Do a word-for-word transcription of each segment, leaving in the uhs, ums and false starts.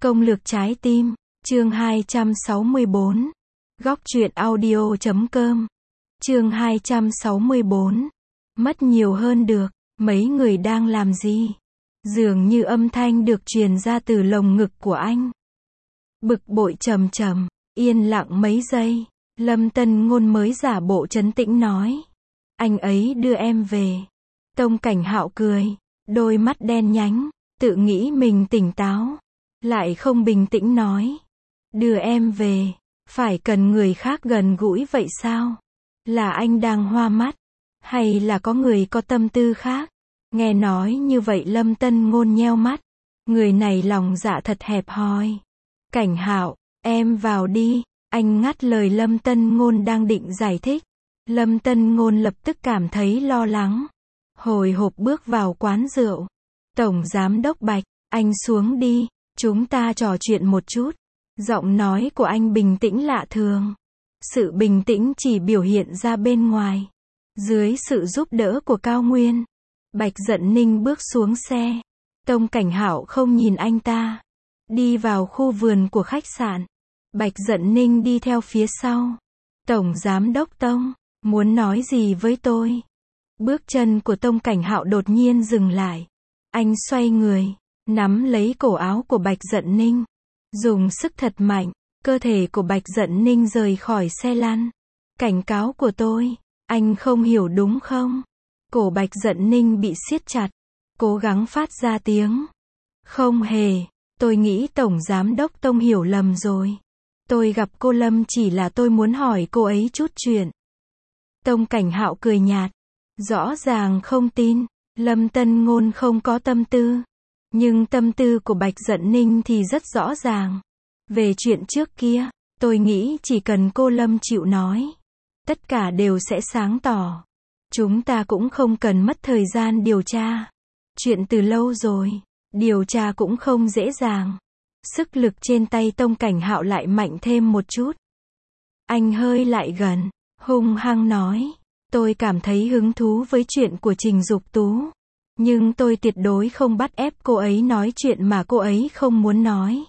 Công lược trái tim, chương hai trăm sáu mươi bốn. Góc truyện audio chấm com. Chương hai trăm sáu mươi bốn. Mất nhiều hơn được, mấy người đang làm gì? Dường như âm thanh được truyền ra từ lồng ngực của anh. Bực bội trầm trầm, yên lặng mấy giây, Lâm Tân Ngôn mới giả bộ trấn tĩnh nói. Anh ấy đưa em về. Tông Cảnh Hạo cười, đôi mắt đen nhánh, tự nghĩ mình tỉnh táo, lại không bình tĩnh nói. Đưa em về, phải cần người khác gần gũi vậy sao? Là anh đang hoa mắt, hay là có người có tâm tư khác? Nghe nói như vậy Lâm Tân Ngôn nheo mắt, người này lòng dạ thật hẹp hòi. Cảnh Hạo, em vào đi, anh ngắt lời Lâm Tân Ngôn đang định giải thích. Lâm Tân Ngôn lập tức cảm thấy lo lắng, hồi hộp bước vào quán rượu. Tổng Giám Đốc Bạch, anh xuống đi, chúng ta trò chuyện một chút. Giọng nói của anh bình tĩnh lạ thường. Sự bình tĩnh chỉ biểu hiện ra bên ngoài. Dưới sự giúp đỡ của Cao Nguyên, Bạch Dận Ninh bước xuống xe. Tông Cảnh Hạo không nhìn anh ta, đi vào khu vườn của khách sạn. Bạch Dận Ninh đi theo phía sau. Tổng Giám Đốc Tông, muốn nói gì với tôi? Bước chân của Tông Cảnh Hạo đột nhiên dừng lại. Anh xoay người, nắm lấy cổ áo của Bạch Dận Ninh, dùng sức thật mạnh, cơ thể của Bạch Dận Ninh rời khỏi xe lăn. Cảnh cáo của tôi, anh không hiểu đúng không? Cổ Bạch Dận Ninh bị siết chặt, cố gắng phát ra tiếng. Không hề, tôi nghĩ Tổng Giám Đốc Tông hiểu lầm rồi. Tôi gặp cô Lâm chỉ là tôi muốn hỏi cô ấy chút chuyện. Tông Cảnh Hạo cười nhạt, rõ ràng không tin, Lâm Tân Ngôn không có tâm tư. Nhưng tâm tư của Bạch Dận Ninh thì rất rõ ràng. Về chuyện trước kia, tôi nghĩ chỉ cần cô Lâm chịu nói, tất cả đều sẽ sáng tỏ. Chúng ta cũng không cần mất thời gian điều tra. Chuyện từ lâu rồi, điều tra cũng không dễ dàng. Sức lực trên tay Tông Cảnh Hạo lại mạnh thêm một chút. Anh hơi lại gần, hung hăng nói, tôi cảm thấy hứng thú với chuyện của Trình Dục Tú. Nhưng tôi tuyệt đối không bắt ép cô ấy nói chuyện mà cô ấy không muốn nói.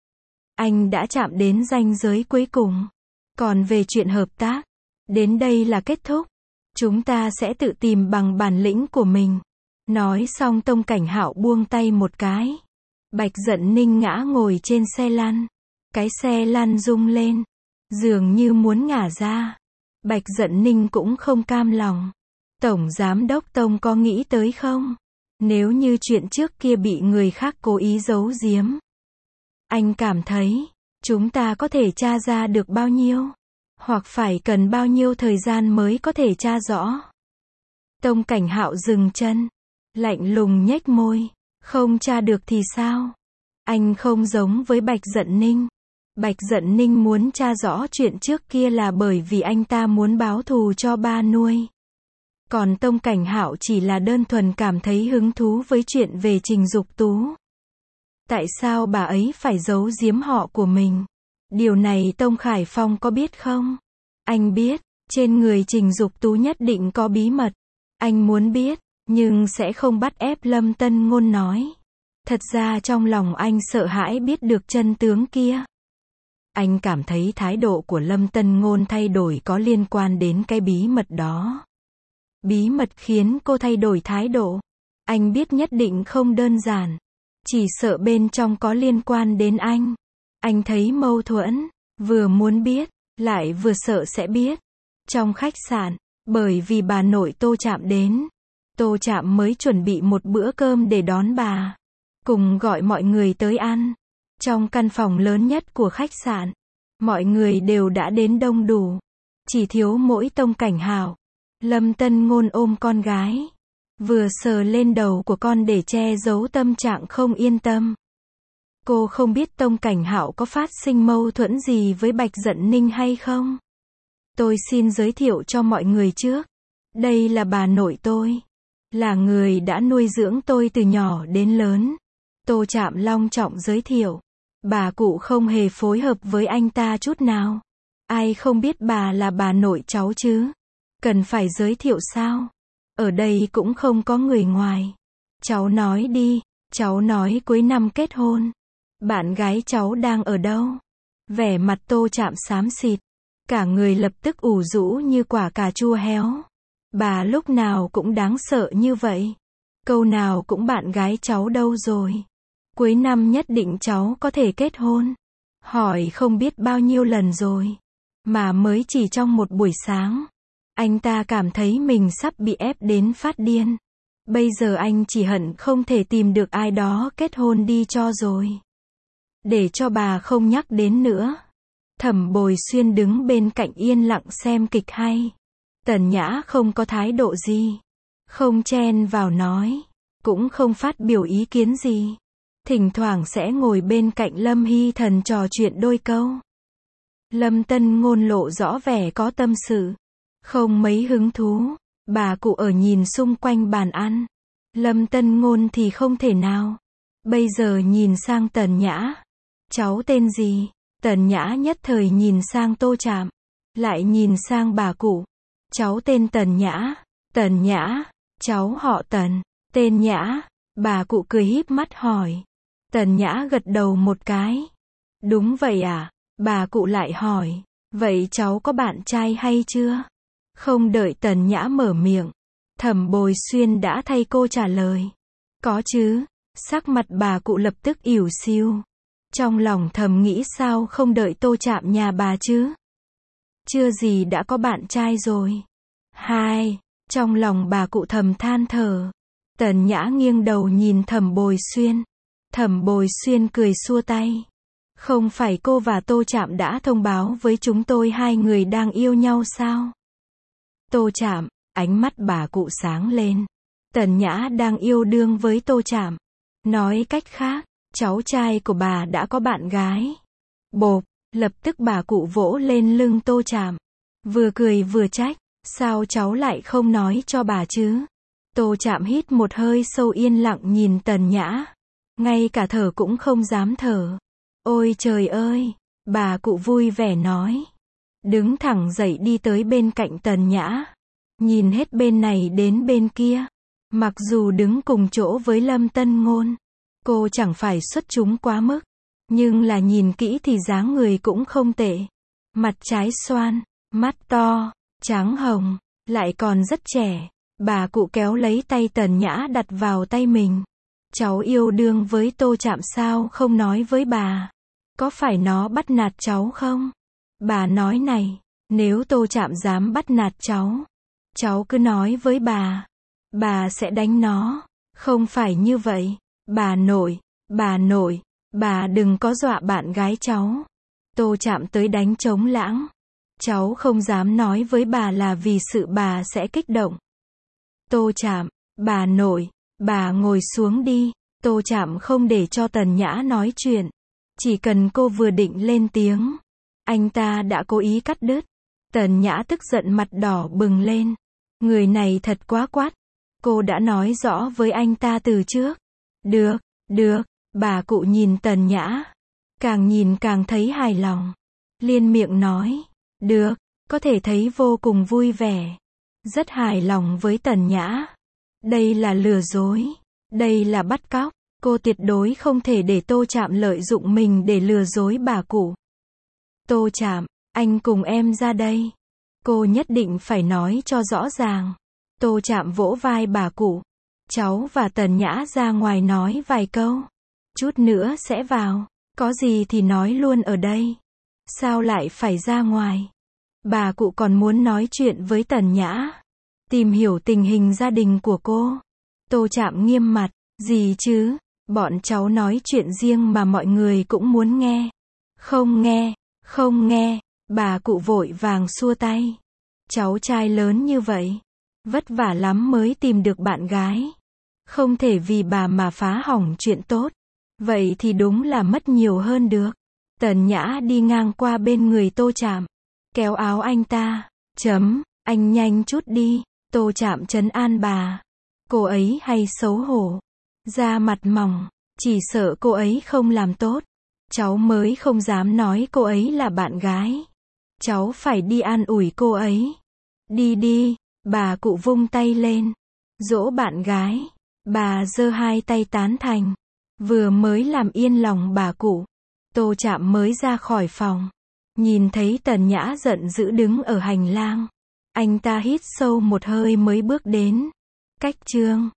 Anh đã chạm đến ranh giới cuối cùng. Còn về chuyện hợp tác, đến đây là kết thúc. Chúng ta sẽ tự tìm bằng bản lĩnh của mình. Nói xong Tông Cảnh Hạo buông tay một cái. Bạch Dận Ninh ngã ngồi trên xe lăn. Cái xe lăn rung lên, dường như muốn ngả ra. Bạch Dận Ninh cũng không cam lòng. Tổng Giám Đốc Tông có nghĩ tới không? Nếu như chuyện trước kia bị người khác cố ý giấu giếm, anh cảm thấy, chúng ta có thể tra ra được bao nhiêu? Hoặc phải cần bao nhiêu thời gian mới có thể tra rõ? Tông Cảnh Hạo dừng chân, lạnh lùng nhếch môi, không tra được thì sao? Anh không giống với Bạch Dận Ninh. Bạch Dận Ninh muốn tra rõ chuyện trước kia là bởi vì anh ta muốn báo thù cho ba nuôi. Còn Tông Cảnh Hạo chỉ là đơn thuần cảm thấy hứng thú với chuyện về Trình Dục Tú. Tại sao bà ấy phải giấu giếm họ của mình? Điều này Tông Khải Phong có biết không? Anh biết, trên người Trình Dục Tú nhất định có bí mật. Anh muốn biết, nhưng sẽ không bắt ép Lâm Tân Ngôn nói. Thật ra trong lòng anh sợ hãi biết được chân tướng kia. Anh cảm thấy thái độ của Lâm Tân Ngôn thay đổi có liên quan đến cái bí mật đó. Bí mật khiến cô thay đổi thái độ. Anh biết nhất định không đơn giản. Chỉ sợ bên trong có liên quan đến anh. Anh thấy mâu thuẫn, vừa muốn biết, lại vừa sợ sẽ biết. Trong khách sạn, bởi vì bà nội Tô Trạm đến, Tô Trạm mới chuẩn bị một bữa cơm để đón bà, cùng gọi mọi người tới ăn. Trong căn phòng lớn nhất của khách sạn, mọi người đều đã đến đông đủ. Chỉ thiếu mỗi Tông Cảnh Hạo. Lâm Tân Ngôn ôm con gái, vừa sờ lên đầu của con để che giấu tâm trạng không yên tâm. Cô không biết Tông Cảnh Hạo có phát sinh mâu thuẫn gì với Bạch Dận Ninh hay không? Tôi xin giới thiệu cho mọi người trước. Đây là bà nội tôi, là người đã nuôi dưỡng tôi từ nhỏ đến lớn. Tô Trạm long trọng giới thiệu. Bà cụ không hề phối hợp với anh ta chút nào. Ai không biết bà là bà nội cháu chứ? Cần phải giới thiệu sao? Ở đây cũng không có người ngoài. Cháu nói đi, cháu nói cuối năm kết hôn. Bạn gái cháu đang ở đâu? Vẻ mặt Tô Trạm xám xịt. Cả người lập tức ủ rũ như quả cà chua héo. Bà lúc nào cũng đáng sợ như vậy. Câu nào cũng bạn gái cháu đâu rồi? Cuối năm nhất định cháu có thể kết hôn. Hỏi không biết bao nhiêu lần rồi. Mà mới chỉ trong một buổi sáng. Anh ta cảm thấy mình sắp bị ép đến phát điên. Bây giờ anh chỉ hận không thể tìm được ai đó kết hôn đi cho rồi. Để cho bà không nhắc đến nữa. Thẩm Bồi Xuyên đứng bên cạnh yên lặng xem kịch hay. Tần Nhã không có thái độ gì. Không chen vào nói. Cũng không phát biểu ý kiến gì. Thỉnh thoảng sẽ ngồi bên cạnh Lâm Hy Thần trò chuyện đôi câu. Lâm Tân Ngôn lộ rõ vẻ có tâm sự. Không mấy hứng thú. Bà cụ ở nhìn xung quanh bàn ăn. Lâm Tân Ngôn thì không thể nào. Bây giờ nhìn sang Tần Nhã. Cháu tên gì? Tần Nhã nhất thời nhìn sang Tô Trạm. Lại nhìn sang bà cụ. Cháu tên Tần Nhã. Tần Nhã. Cháu họ Tần. Tên Nhã. Bà cụ cười híp mắt hỏi. Tần Nhã gật đầu một cái. Đúng vậy à? Bà cụ lại hỏi. Vậy cháu có bạn trai hay chưa? Không đợi Tần Nhã mở miệng. Thẩm Bồi Xuyên đã thay cô trả lời. Có chứ. Sắc mặt bà cụ lập tức ỉu xìu. Trong lòng thầm nghĩ sao không đợi Tô Trạm nhà bà chứ? Chưa gì đã có bạn trai rồi. Hai. Trong lòng bà cụ thầm than thở. Tần Nhã nghiêng đầu nhìn Thẩm Bồi Xuyên. Thẩm Bồi Xuyên cười xua tay. Không phải cô và Tô Trạm đã thông báo với chúng tôi hai người đang yêu nhau sao? Tô Trạm, ánh mắt bà cụ sáng lên. Tần Nhã đang yêu đương với Tô Trạm. Nói cách khác, cháu trai của bà đã có bạn gái. Bộp, lập tức bà cụ vỗ lên lưng Tô Trạm. Vừa cười vừa trách, sao cháu lại không nói cho bà chứ? Tô Trạm hít một hơi sâu yên lặng nhìn Tần Nhã. Ngay cả thở cũng không dám thở. Ôi trời ơi, bà cụ vui vẻ nói. Đứng thẳng dậy đi tới bên cạnh Tần Nhã. Nhìn hết bên này đến bên kia. Mặc dù đứng cùng chỗ với Lâm Tân Ngôn. Cô chẳng phải xuất chúng quá mức. Nhưng là nhìn kỹ thì dáng người cũng không tệ. Mặt trái xoan, mắt to, trắng hồng, lại còn rất trẻ. Bà cụ kéo lấy tay Tần Nhã đặt vào tay mình. Cháu yêu đương với Tô Trạm sao không nói với bà? Có phải nó bắt nạt cháu không? Bà nói này, nếu Tô Trạm dám bắt nạt cháu, cháu cứ nói với bà. Bà sẽ đánh nó. Không phải như vậy. Bà nội, bà nội, bà đừng có dọa bạn gái cháu. Tô Trạm tới đánh trống lãng. Cháu không dám nói với bà là vì sự bà sẽ kích động. Tô Trạm, bà nội, bà ngồi xuống đi. Tô Trạm không để cho Tần Nhã nói chuyện. Chỉ cần cô vừa định lên tiếng, anh ta đã cố ý cắt đứt. Tần Nhã tức giận mặt đỏ bừng lên. Người này thật quá quát. Cô đã nói rõ với anh ta từ trước. Được, được, bà cụ nhìn Tần Nhã. Càng nhìn càng thấy hài lòng. Liên miệng nói. Được, có thể thấy vô cùng vui vẻ. Rất hài lòng với Tần Nhã. Đây là lừa dối. Đây là bắt cóc. Cô tuyệt đối không thể để Tô Trạm lợi dụng mình để lừa dối bà cụ. Tô Trạm, anh cùng em ra đây. Cô nhất định phải nói cho rõ ràng. Tô Trạm vỗ vai bà cụ. Cháu và Tần Nhã ra ngoài nói vài câu. Chút nữa sẽ vào. Có gì thì nói luôn ở đây. Sao lại phải ra ngoài? Bà cụ còn muốn nói chuyện với Tần Nhã. Tìm hiểu tình hình gia đình của cô. Tô Trạm nghiêm mặt. Gì chứ? Bọn cháu nói chuyện riêng mà mọi người cũng muốn nghe. Không nghe, không nghe. Bà cụ vội vàng xua tay. Cháu trai lớn như vậy. Vất vả lắm mới tìm được bạn gái. Không thể vì bà mà phá hỏng chuyện tốt. Vậy thì đúng là mất nhiều hơn được. Tần Nhã đi ngang qua bên người Tô Trạm. Kéo áo anh ta. Chấm, anh nhanh chút đi. Tô Trạm trấn an bà. Cô ấy hay xấu hổ. Da mặt mỏng. Chỉ sợ cô ấy không làm tốt. Cháu mới không dám nói cô ấy là bạn gái. Cháu phải đi an ủi cô ấy. Đi đi. Bà cụ vung tay lên. Dỗ bạn gái. Bà giơ hai tay tán thành. Vừa mới làm yên lòng bà cụ, Tô Trạm mới ra khỏi phòng. Nhìn thấy Tần Nhã giận dữ đứng ở hành lang. Anh ta hít sâu một hơi mới bước đến. Cách Trương